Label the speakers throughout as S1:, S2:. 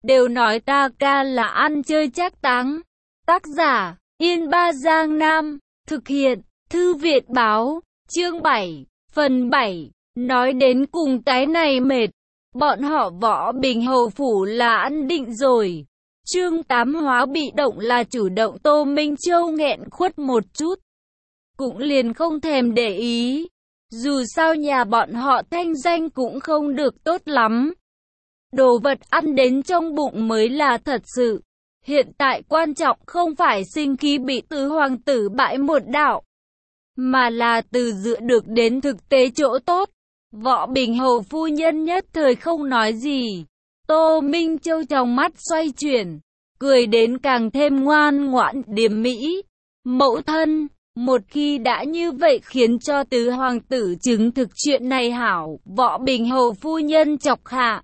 S1: đều nói ta ca là ăn chơi trác táng. Tác giả, Yên Ba Giang Nam, thực hiện, Thư viện báo, chương 7, phần 7, nói đến cùng cái này mệt, bọn họ Võ Bình Hầu phủ là ăn định rồi. Chương 8 hóa bị động là chủ động. Tô Minh Châu nghẹn khuất một chút, cũng liền không thèm để ý. Dù sao nhà bọn họ thanh danh cũng không được tốt lắm. Đồ vật ăn đến trong bụng mới là thật sự. Hiện tại quan trọng không phải sinh khí bị tứ hoàng tử bãi một đạo, mà là từ dựa được đến thực tế chỗ tốt. Võ Bình Hầu phu nhân nhất thời không nói gì. Tô Minh Châu trong mắt xoay chuyển, cười đến càng thêm ngoan ngoãn điềm mỹ. Mẫu thân, một khi đã như vậy khiến cho tứ hoàng tử chứng thực chuyện này hảo. Võ Bình Hầu phu nhân chọc hạ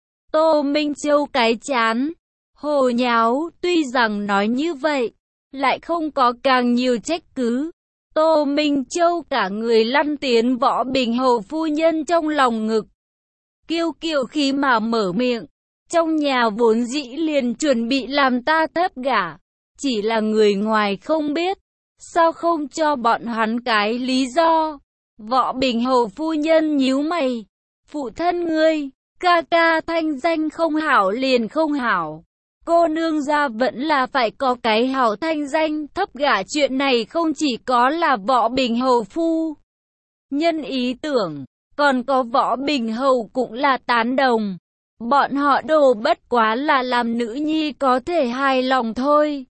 S1: Tô Minh Châu cái chán, hồ nháo. Tuy rằng nói như vậy, lại không có càng nhiều trách cứ. Tô Minh Châu cả người lăn tiến Võ Bình Hầu phu nhân trong lòng ngực, kiêu kiêu khí mà mở miệng. Trong nhà vốn dĩ liền chuẩn bị làm ta thấp gả, chỉ là người ngoài không biết, sao không cho bọn hắn cái lý do? Võ Bình Hầu phu nhân nhíu mày, phụ thân ngươi, ca ca thanh danh không hảo liền không hảo. Cô nương gia vẫn là phải có cái hảo thanh danh. Thấp gả chuyện này không chỉ có là Võ Bình Hầu phu nhân ý tưởng, còn có Võ Bình Hầu cũng là tán đồng. Bọn họ đồ bất quá là làm nữ nhi có thể hài lòng thôi.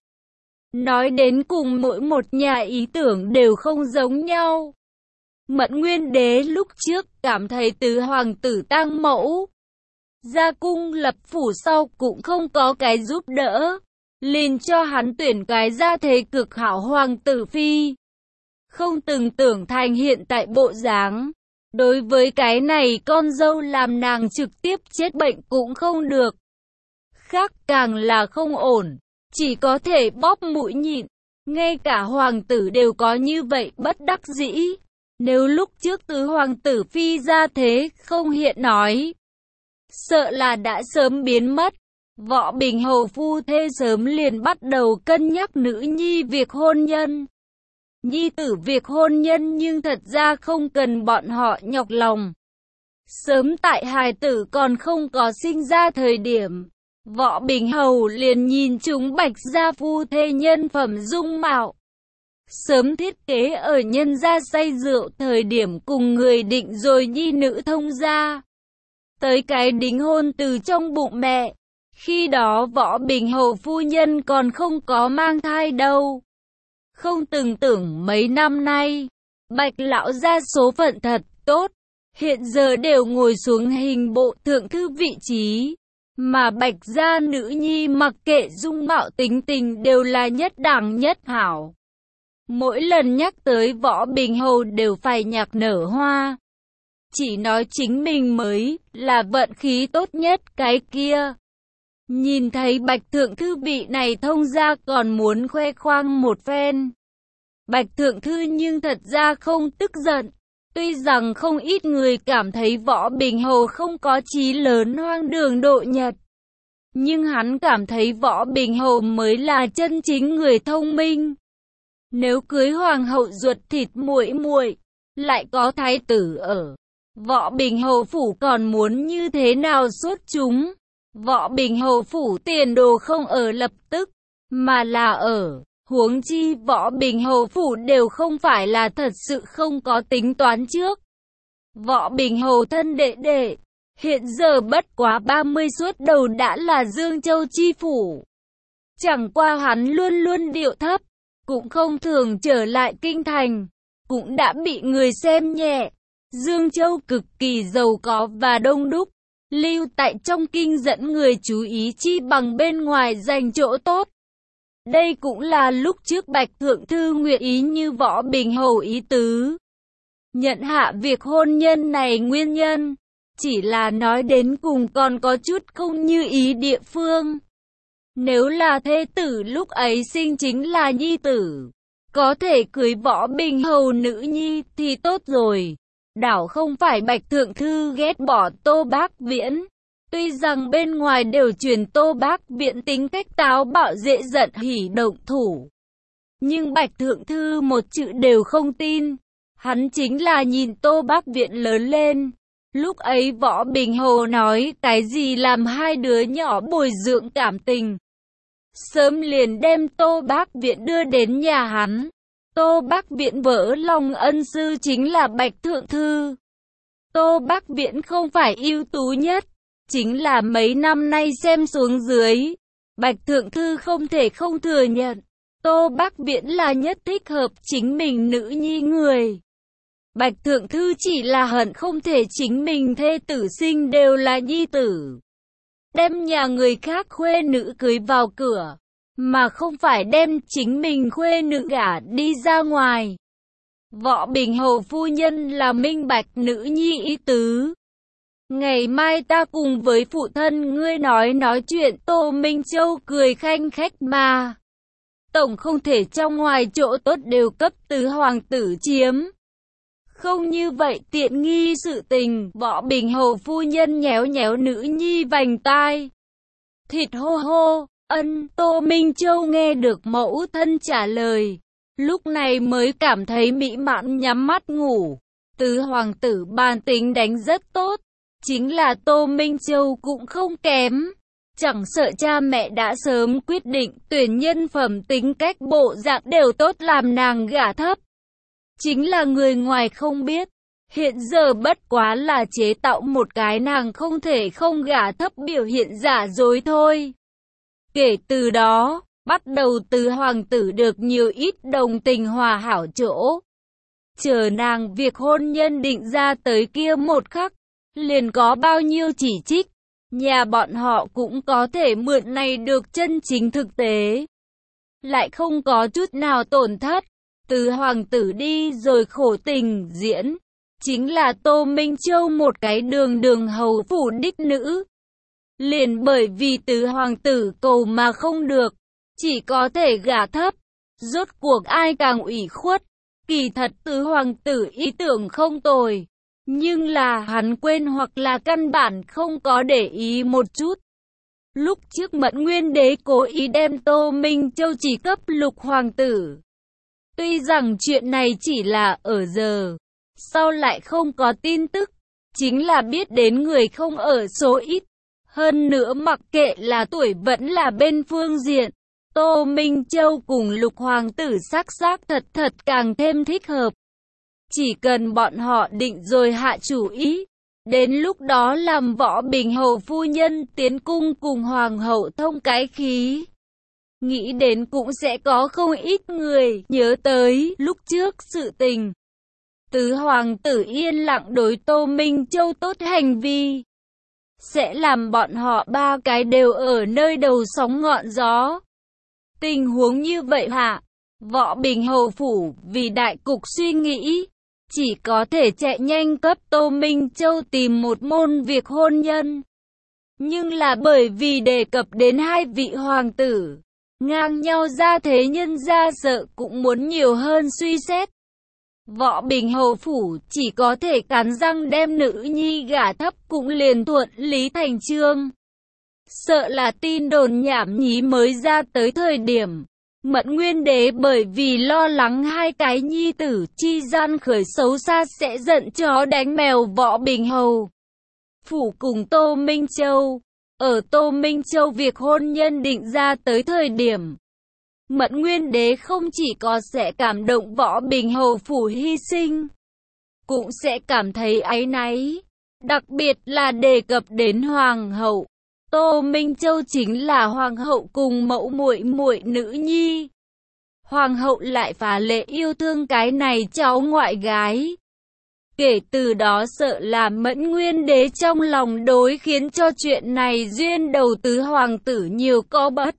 S1: Nói đến cùng mỗi một nhà ý tưởng đều không giống nhau. Mẫn Nguyên Đế lúc trước cảm thấy tứ hoàng tử tang mẫu ra cung lập phủ sau cũng không có cái giúp đỡ, liền cho hắn tuyển cái gia thế cực hảo hoàng tử phi. Không từng tưởng thành hiện tại bộ dáng. Đối với cái này con dâu làm nàng trực tiếp chết bệnh cũng không được. Khác càng là không ổn, chỉ có thể bóp mũi nhịn. Ngay cả hoàng tử đều có như vậy bất đắc dĩ. Nếu lúc trước tứ hoàng tử phi ra thế không hiện nói, sợ là đã sớm biến mất. Võ Bình Hầu phu thê sớm liền bắt đầu cân nhắc nữ nhi việc hôn nhân. Nhi tử việc hôn nhân nhưng thật ra không cần bọn họ nhọc lòng. Sớm tại hài tử còn không có sinh ra thời điểm, Võ Bình Hầu liền nhìn chúng Bạch gia phu thê nhân phẩm dung mạo. Sớm thiết kế ở nhân gia say rượu thời điểm cùng người định rồi nhi nữ thông gia. Tới cái đính hôn từ trong bụng mẹ, khi đó Võ Bình Hầu phu nhân còn không có mang thai đâu. Không từng tưởng mấy năm nay, Bạch lão gia số phận thật tốt, hiện giờ đều ngồi xuống hình bộ thượng thư vị trí, mà Bạch gia nữ nhi mặc kệ dung mạo tính tình đều là nhất đẳng nhất hảo. Mỗi lần nhắc tới Võ Bình Hầu đều phải nhạc nở hoa. Chỉ nói chính mình mới là vận khí tốt nhất cái kia. Nhìn thấy Bạch thượng thư vị này thông ra còn muốn khoe khoang một phen. Bạch thượng thư nhưng thật ra không tức giận. Tuy rằng không ít người cảm thấy Võ Bình Hầu không có chí lớn hoang đường độ nhật, nhưng hắn cảm thấy Võ Bình Hầu mới là chân chính người thông minh. Nếu cưới hoàng hậu ruột thịt muội muội, lại có thái tử ở, Võ Bình Hầu phủ còn muốn như thế nào xuất chúng? Võ Bình Hầu phủ tiền đồ không ở lập tức, mà là ở. Huống chi Võ Bình Hầu phủ đều không phải là thật sự không có tính toán trước. Võ Bình Hầu thân đệ đệ, hiện giờ bất quá 30 suốt đầu đã là Dương Châu chi phủ. Chẳng qua hắn luôn luôn điệu thấp, cũng không thường trở lại kinh thành, cũng đã bị người xem nhẹ. Dương Châu cực kỳ giàu có và đông đúc, lưu tại trong kinh dẫn người chú ý chi bằng bên ngoài giành chỗ tốt. Đây cũng là lúc trước Bạch thượng thư nguyện ý như Võ Bình Hầu ý tứ, nhận hạ việc hôn nhân này nguyên nhân, chỉ là nói đến cùng còn có chút không như ý địa phương. Nếu là thê tử lúc ấy sinh chính là nhi tử, có thể cưới Võ Bình Hầu nữ nhi thì tốt rồi. Đảo không phải Bạch thượng thư ghét bỏ Tô Bác Viễn, Tuy rằng bên ngoài đều truyền Tô Bác Viễn tính cách táo bạo dễ giận hỉ động thủ, nhưng Bạch Thượng Thư một chữ đều không tin. Hắn chính là nhìn Tô Bác Viễn lớn lên. Lúc ấy Võ Bình Hầu nói cái gì làm hai đứa nhỏ bồi dưỡng cảm tình. Sớm liền đem Tô Bác Viễn đưa đến nhà hắn. Tô Bác Viễn vỡ lòng ân sư chính là Bạch Thượng Thư. Tô Bác Viễn không phải ưu tú nhất, chính là mấy năm nay xem xuống dưới, Bạch Thượng Thư không thể không thừa nhận, Tô Bác Viễn là nhất thích hợp chính mình nữ nhi người. Bạch Thượng Thư chỉ là hận không thể chính mình thê tử sinh đều là nhi tử. Đem nhà người khác khuê nữ cưới vào cửa, mà không phải đem chính mình khuê nữ gả đi ra ngoài. Võ Bình Hầu phu nhân là minh bạch nữ nhi ý tứ. Ngày mai ta cùng với phụ thân ngươi nói chuyện. Tô Minh Châu cười khanh khách mà. Tổng không thể trong ngoài chỗ tốt đều cấp tứ hoàng tử chiếm. Không như vậy tiện nghi sự tình. Võ Bình Hầu phu nhân nhéo nhéo nữ nhi vành tai. Thịt hô hô, ân. Tô Minh Châu nghe được mẫu thân trả lời, lúc này mới cảm thấy mỹ mãn nhắm mắt ngủ. Tứ hoàng tử bản tính đánh rất tốt, chính là Tô Minh Châu cũng không kém. Chẳng sợ cha mẹ đã sớm quyết định tuyển nhân phẩm tính cách bộ dạng đều tốt làm nàng gả thấp. Chính là người ngoài không biết, hiện giờ bất quá là chế tạo một cái nàng không thể không gả thấp biểu hiện giả dối thôi. Kể từ đó, bắt đầu Tứ hoàng tử được nhiều ít đồng tình hòa hảo chỗ. Chờ nàng việc hôn nhân định ra tới kia một khắc, liền có bao nhiêu chỉ trích, nhà bọn họ cũng có thể mượn này được chân chính thực tế. Lại không có chút nào tổn thất, Tứ hoàng tử đi rồi khổ tình diễn, chính là Tô Minh Châu một cái đường hầu phủ đích nữ. Liền bởi vì Tứ hoàng tử cầu mà không được, chỉ có thể gả thấp, rốt cuộc ai càng ủy khuất. Kỳ thật Tứ hoàng tử ý tưởng không tồi, nhưng là hắn quên hoặc là căn bản không có để ý một chút. Lúc trước Mẫn Nguyên Đế cố ý đem Tô Minh Châu chỉ cấp Lục hoàng tử. Tuy rằng chuyện này chỉ là ở giờ, sau lại không có tin tức, chính là biết đến người không ở số ít. Hơn nữa mặc kệ là tuổi vẫn là bên phương diện, Tô Minh Châu cùng Lục hoàng tử xác thật càng thêm thích hợp. Chỉ cần bọn họ định rồi hạ chủ ý, đến lúc đó làm Võ Bình Hầu phu nhân tiến cung cùng hoàng hậu thông cái khí. Nghĩ đến cũng sẽ có không ít người nhớ tới lúc trước sự tình. Tứ hoàng tử yên lặng đối Tô Minh Châu tốt hành vi, sẽ làm bọn họ ba cái đều ở nơi đầu sóng ngọn gió. Tình huống như vậy hạ, Võ Bình Hầu phủ vì đại cục suy nghĩ, chỉ có thể chạy nhanh cấp Tô Minh Châu tìm một môn việc hôn nhân. Nhưng là bởi vì đề cập đến hai vị hoàng tử, ngang nhau ra thế nhân ra sợ cũng muốn nhiều hơn suy xét. Võ Bình Hầu phủ chỉ có thể cắn răng đem nữ nhi gả thấp cũng liền thuận lý thành chương. Sợ là tin đồn nhảm nhí mới ra tới thời điểm, Mẫn Nguyên Đế bởi vì lo lắng hai cái nhi tử chi gian khởi xấu xa sẽ giận chó đánh mèo Võ Bình Hầu phủ cùng Tô Minh Châu. Ở Tô Minh Châu việc hôn nhân định ra tới thời điểm, Mẫn Nguyên Đế không chỉ có sẽ cảm động Võ Bình Hầu phủ hy sinh, cũng sẽ cảm thấy áy náy, đặc biệt là đề cập đến hoàng hậu. Tô Minh Châu chính là hoàng hậu cùng mẫu muội nữ nhi. Hoàng hậu lại phá lệ yêu thương cái này cháu ngoại gái. Kể từ đó sợ là Mẫn Nguyên Đế trong lòng đối khiến cho chuyện này duyên đầu Tứ hoàng tử nhiều có bất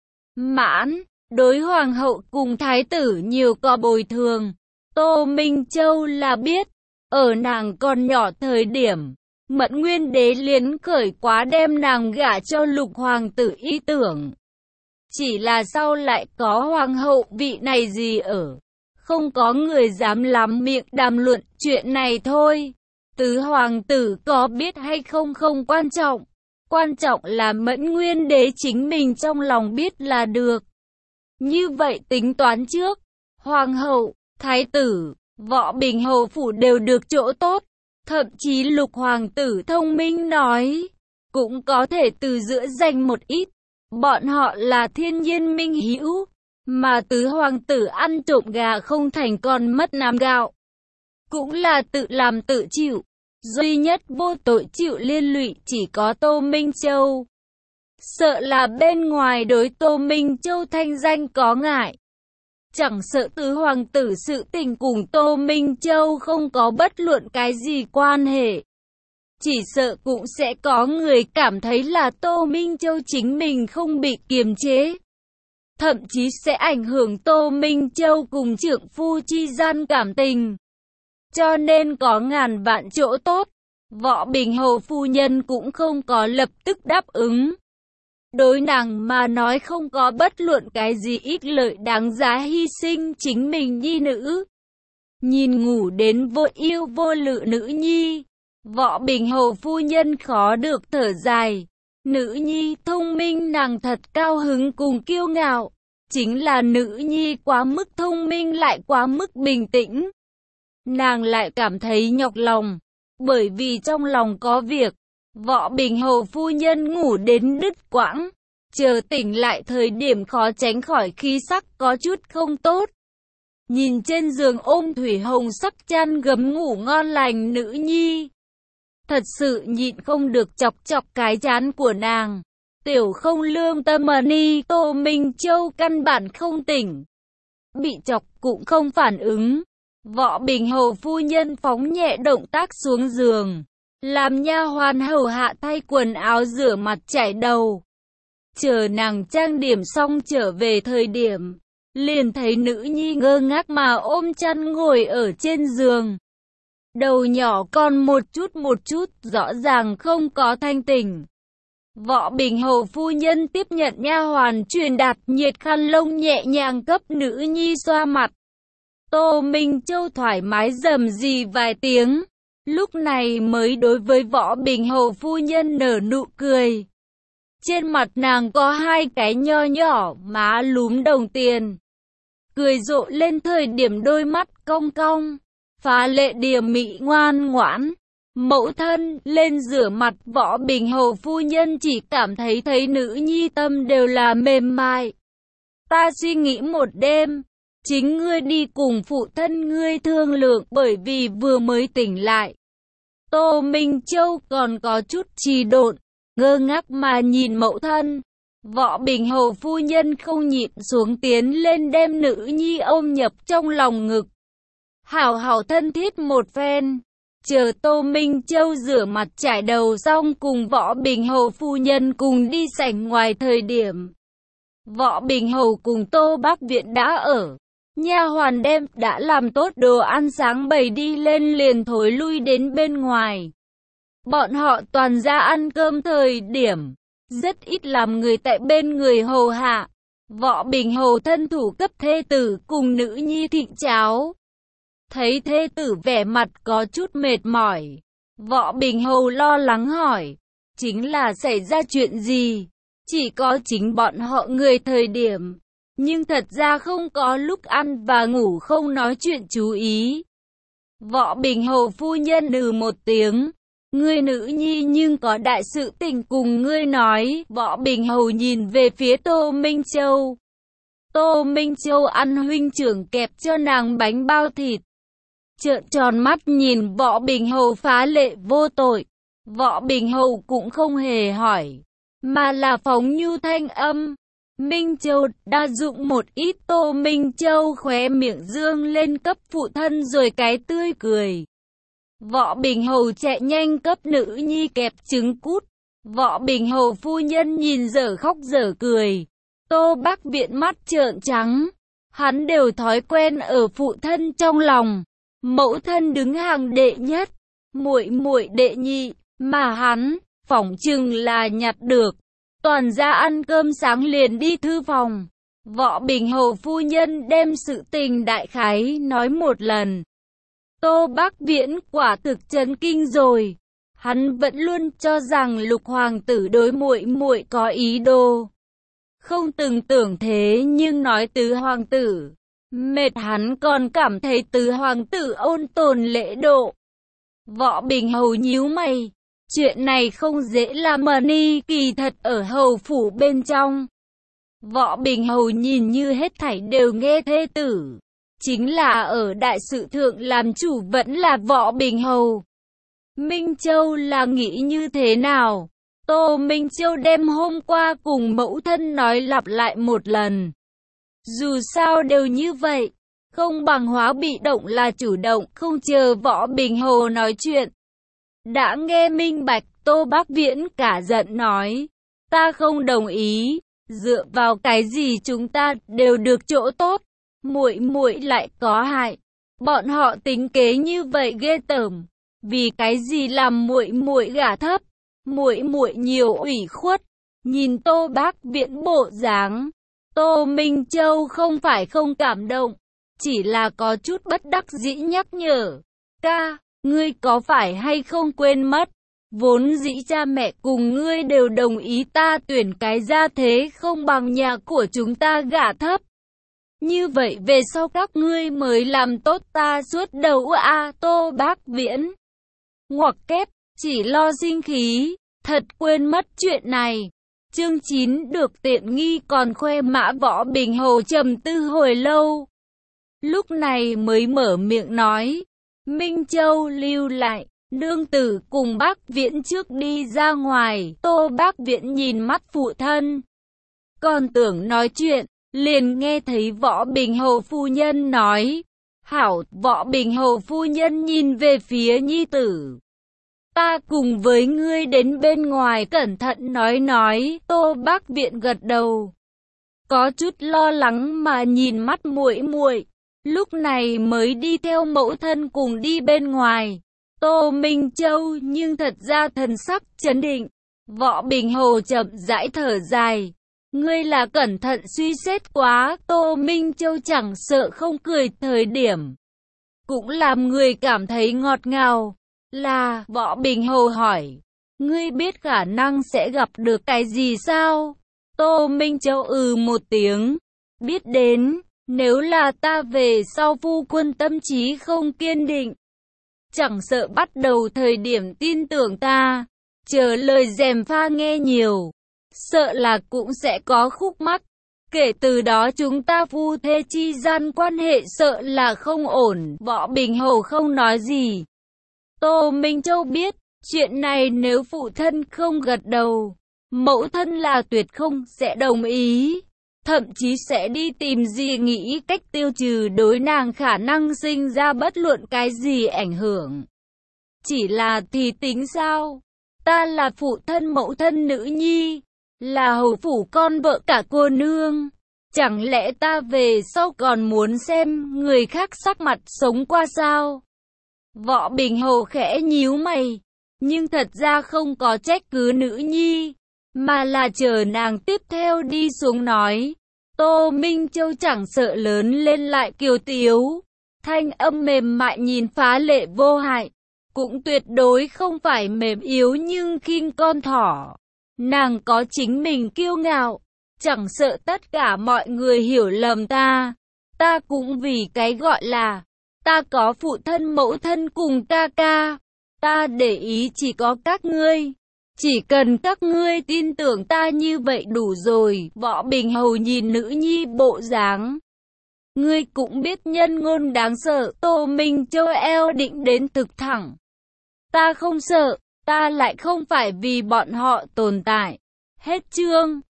S1: mãn, đối hoàng hậu cùng thái tử nhiều có bồi thường. Tô Minh Châu là biết, ở nàng còn nhỏ thời điểm, Mẫn Nguyên Đế liền khởi quá đem nàng gả cho Lục hoàng tử ý tưởng. Chỉ là sau lại có hoàng hậu vị này gì ở, không có người dám lắm miệng đàm luận chuyện này thôi. Tứ hoàng tử có biết hay không không quan trọng, quan trọng là Mẫn Nguyên Đế chính mình trong lòng biết là được. Như vậy tính toán trước, Hoàng hậu, Thái tử, Võ Bình hầu phủ đều được chỗ tốt. Thậm chí Lục hoàng tử thông minh nói, cũng có thể từ giữa giành một ít. Bọn họ là thiên nhiên minh hữu, mà tứ hoàng tử ăn trộm gà không thành còn mất nắm gạo. Cũng là tự làm tự chịu. Duy nhất vô tội chịu liên lụy chỉ có Tô Minh Châu. Sợ là bên ngoài đối Tô Minh Châu thanh danh có ngại. Chẳng sợ tứ hoàng tử sự tình cùng Tô Minh Châu không có bất luận cái gì quan hệ. Chỉ sợ cũng sẽ có người cảm thấy là Tô Minh Châu chính mình không bị kiềm chế. Thậm chí sẽ ảnh hưởng Tô Minh Châu cùng trượng phu chi gian cảm tình. Cho nên có ngàn vạn chỗ tốt, Võ Bình hầu phu nhân cũng không có lập tức đáp ứng. Đối nàng mà nói không có bất luận cái gì ích lợi đáng giá hy sinh chính mình nhi nữ. Nhìn ngủ đến vô yêu vô lự nữ nhi, Võ Bình hầu phu nhân khó được thở dài. Nữ nhi thông minh nàng thật cao hứng cùng kiêu ngạo. Chính là nữ nhi quá mức thông minh lại quá mức bình tĩnh. Nàng lại cảm thấy nhọc lòng, bởi vì trong lòng có việc. Võ Bình hầu phu nhân ngủ đến đứt quãng, chờ tỉnh lại thời điểm khó tránh khỏi khí sắc có chút không tốt. Nhìn trên giường ôm thủy hồng sắc chăn gấm ngủ ngon lành nữ nhi, thật sự nhịn không được chọc chọc cái trán của nàng. Tiểu không lương tâm ni Tô Minh Châu căn bản không tỉnh, bị chọc cũng không phản ứng. Võ Bình hầu phu nhân phóng nhẹ động tác xuống giường, làm nha hoàn hầu hạ thay quần áo rửa mặt chải đầu. Chờ nàng trang điểm xong trở về thời điểm, liền thấy nữ nhi ngơ ngác mà ôm chăn ngồi ở trên giường. Đầu nhỏ còn một chút, rõ ràng không có thanh tỉnh. Võ Bình hầu phu nhân tiếp nhận nha hoàn truyền đạt nhiệt khăn lông nhẹ nhàng cấp nữ nhi xoa mặt. Tô Minh Châu thoải mái rầm rì vài tiếng, lúc này mới đối với Võ Bình hầu phu nhân nở nụ cười. Trên mặt nàng có hai cái nho nhỏ má lúm đồng tiền, cười rộ lên thời điểm đôi mắt cong cong, phá lệ điềm mị ngoan ngoãn. Mẫu thân lên rửa mặt, Võ Bình hầu phu nhân chỉ cảm thấy nữ nhi tâm đều là mềm mại. Ta suy nghĩ một đêm, chính ngươi đi cùng phụ thân ngươi thương lượng, bởi vì vừa mới tỉnh lại. Tô Minh Châu còn có chút trì độn, ngơ ngác mà nhìn mẫu thân. Võ Bình hầu phu nhân không nhịn xuống tiến lên đem nữ nhi ôm nhập trong lòng ngực. Hảo hảo thân thiết một phen. Chờ Tô Minh Châu rửa mặt chải đầu xong cùng Võ Bình hầu phu nhân cùng đi sảnh ngoài thời điểm. Võ Bình hầu cùng Tô Bắc Viện đã ở. Nha hoàn đem đã làm tốt đồ ăn sáng bày đi lên liền thối lui đến bên ngoài. Bọn họ toàn ra ăn cơm thời điểm, rất ít làm người tại bên người hầu hạ. Võ Bình hầu thân thủ cấp thê tử cùng nữ nhi thịnh cháo. Thấy thê tử vẻ mặt có chút mệt mỏi, Võ Bình hầu lo lắng hỏi, chính là xảy ra chuyện gì? Chỉ có chính bọn họ người thời điểm, nhưng thật ra không có lúc ăn và ngủ không nói chuyện chú ý. Võ Bình hầu phu nhân một tiếng, ngươi nữ nhi nhưng có đại sự tình cùng ngươi nói. Võ Bình hầu nhìn về phía Tô Minh Châu. Tô Minh Châu ăn huynh trưởng kẹp cho nàng bánh bao thịt, trợn tròn mắt nhìn Võ Bình hầu phá lệ vô tội. Võ Bình hầu cũng không hề hỏi, mà là phóng nhu thanh âm. Minh Châu đa dụng một ít. Tô Minh Châu khóe miệng dương lên cấp phụ thân rồi cái tươi cười. Võ Bình hầu chạy nhanh cấp nữ nhi kẹp trứng cút. Võ Bình hầu phu nhân nhìn dở khóc dở cười. Tô Bắc Viện mắt trợn trắng. Hắn đều thói quen ở phụ thân trong lòng, mẫu thân đứng hàng đệ nhất, muội muội đệ nhị, mà hắn phỏng chừng là nhặt được. Toàn ra ăn cơm sáng liền đi thư phòng. Võ Bình hầu phu nhân đem sự tình đại khái nói một lần. Tô Bắc Viễn quả thực chấn kinh rồi. Hắn vẫn luôn cho rằng Lục hoàng tử đối muội muội có ý đồ. Không từng tưởng thế, nhưng nói Tứ hoàng tử mệt, hắn còn cảm thấy Tứ hoàng tử ôn tồn lễ độ. Võ Bình Hầu nhíu mày, chuyện này không dễ làm ni, kỳ thật ở hầu phủ bên trong. Võ Bình Hầu nhìn như hết thảy đều nghe thê tử, chính là ở đại sự thượng làm chủ vẫn là Võ Bình Hầu. Minh Châu là nghĩ như thế nào? Tô Minh Châu đem hôm qua cùng mẫu thân nói lặp lại một lần. Dù sao đều như vậy, không bằng hóa bị động là chủ động, không chờ Võ Bình Hầu nói chuyện. Đã nghe minh bạch, Tô Bác Viễn cả giận nói, ta không đồng ý, dựa vào cái gì chúng ta đều được chỗ tốt, muội muội lại có hại. Bọn họ tính kế như vậy ghê tởm, vì cái gì làm muội muội gả thấp, muội muội nhiều ủy khuất. Nhìn Tô Bác Viễn bộ dáng, Tô Minh Châu không phải không cảm động, chỉ là có chút bất đắc dĩ nhắc nhở, ca, ngươi có phải hay không quên mất, vốn dĩ cha mẹ cùng ngươi đều đồng ý ta tuyển cái gia thế không bằng nhà của chúng ta gả thấp. Như vậy về sau các ngươi mới làm tốt ta suốt đầu a. Tô Bác Viễn ngoặc kép, chỉ lo sinh khí, thật quên mất chuyện này. Chương 9 được tiện nghi còn khoe mã. Võ Bình Hầu trầm tư hồi lâu, lúc này mới mở miệng nói, Minh Châu lưu lại, nương tử cùng Bác Viễn trước đi ra ngoài. Tô Bác Viễn nhìn mắt phụ thân, còn tưởng nói chuyện, liền nghe thấy Võ Bình Hầu phu nhân nói, hảo. Võ Bình Hầu phu nhân nhìn về phía nhi tử, ta cùng với ngươi đến bên ngoài cẩn thận nói. Tô Bác Viễn gật đầu, có chút lo lắng mà nhìn mắt muội muội, lúc này mới đi theo mẫu thân cùng đi bên ngoài. Tô Minh Châu nhưng thật ra thần sắc chấn định. Võ Bình Hầu chậm rãi thở dài, ngươi là cẩn thận suy xét quá. Tô Minh Châu chẳng sợ không cười thời điểm, cũng làm người cảm thấy ngọt ngào. Là, Võ Bình Hầu hỏi, ngươi biết khả năng sẽ gặp được cái gì sao? Tô Minh Châu một tiếng, biết đến, nếu là ta về sau phu quân tâm trí không kiên định, chẳng sợ bắt đầu thời điểm tin tưởng ta, chờ lời gièm pha nghe nhiều, sợ là cũng sẽ có khúc mắc. Kể từ đó chúng ta phu thê chi gian quan hệ sợ là không ổn. Võ Bình Hầu không nói gì. Tô Minh Châu biết, chuyện này nếu phụ thân không gật đầu, mẫu thân là tuyệt không sẽ đồng ý, thậm chí sẽ đi tìm gì nghĩ cách tiêu trừ đối nàng khả năng sinh ra bất luận cái gì ảnh hưởng. Chỉ là thì tính sao? Ta là phụ thân mẫu thân nữ nhi, là hầu phủ con vợ cả cô nương. Chẳng lẽ ta về sau còn muốn xem người khác sắc mặt sống qua sao? Võ Bình Hầu khẽ nhíu mày, nhưng thật ra không có trách cứ nữ nhi, mà là chờ nàng tiếp theo đi xuống nói. Tô Minh Châu chẳng sợ lớn lên lại kiều tiếu, thanh âm mềm mại nhìn phá lệ vô hại, cũng tuyệt đối không phải mềm yếu nhưng khinh con thỏ. Nàng có chính mình kiêu ngạo, chẳng sợ tất cả mọi người hiểu lầm ta. Ta cũng vì cái gọi là ta có phụ thân mẫu thân cùng ca ca. Ta để ý chỉ có các ngươi. Chỉ cần các ngươi tin tưởng ta như vậy đủ rồi. Võ Bình Hầu nhìn nữ nhi bộ dáng. Ngươi cũng biết nhân ngôn đáng sợ. Tô Minh Châu eo định đến thực thẳng. Ta không sợ, ta lại không phải vì bọn họ tồn tại. Hết chương.